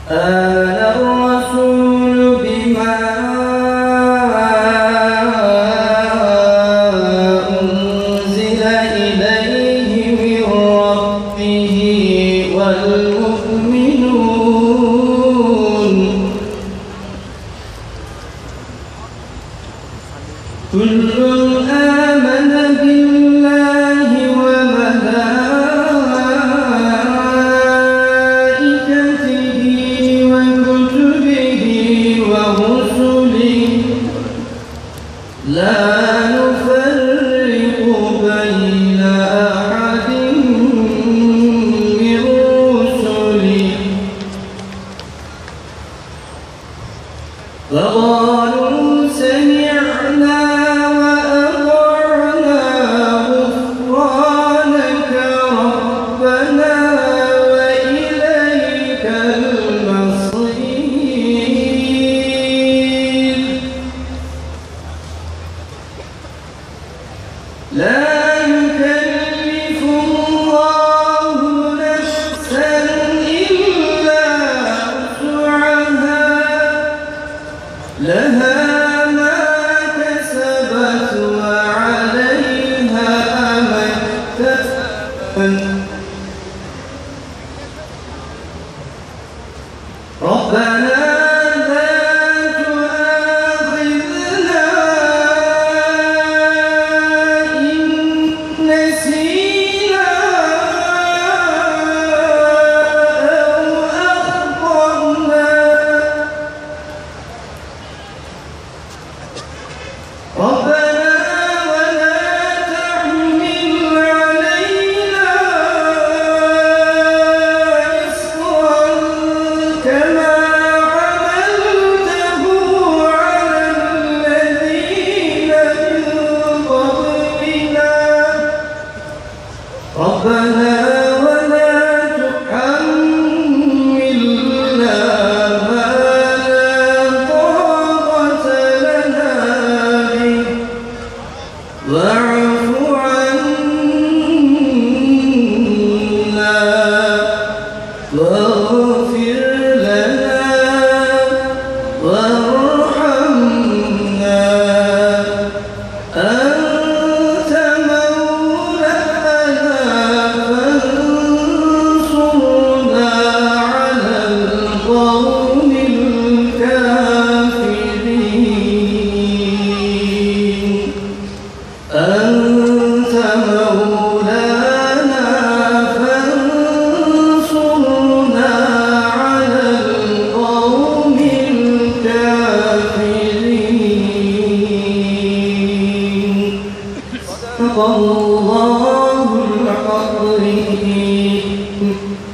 الرسول بما أنزل إليه من ربه والمؤمنون كل آمن بالله وملائكته وكتبه ورسله لا نفرق بين أحد من رسله فقالوا سمعنا وأطعنا غفرانك ربنا وإليك المصير لا يكلف الله نفسا إلا وسعها لها ما كسبت وعليها ما اكتسبت ربنا لا تؤاخذنا إن نسينا أو أخطأنا ربنا ولا تحمل علينا إصرا كما حملته على الذين من قبلنا ربنا ولا تحملنا ما لا طاقة لنا به واعف عنا واغفر لنا وارحمنا أنت مولانا فانصرنا على القوم الكافرين أنت مولانا فانصرنا على القوم الكافرين صدق الله العظيم.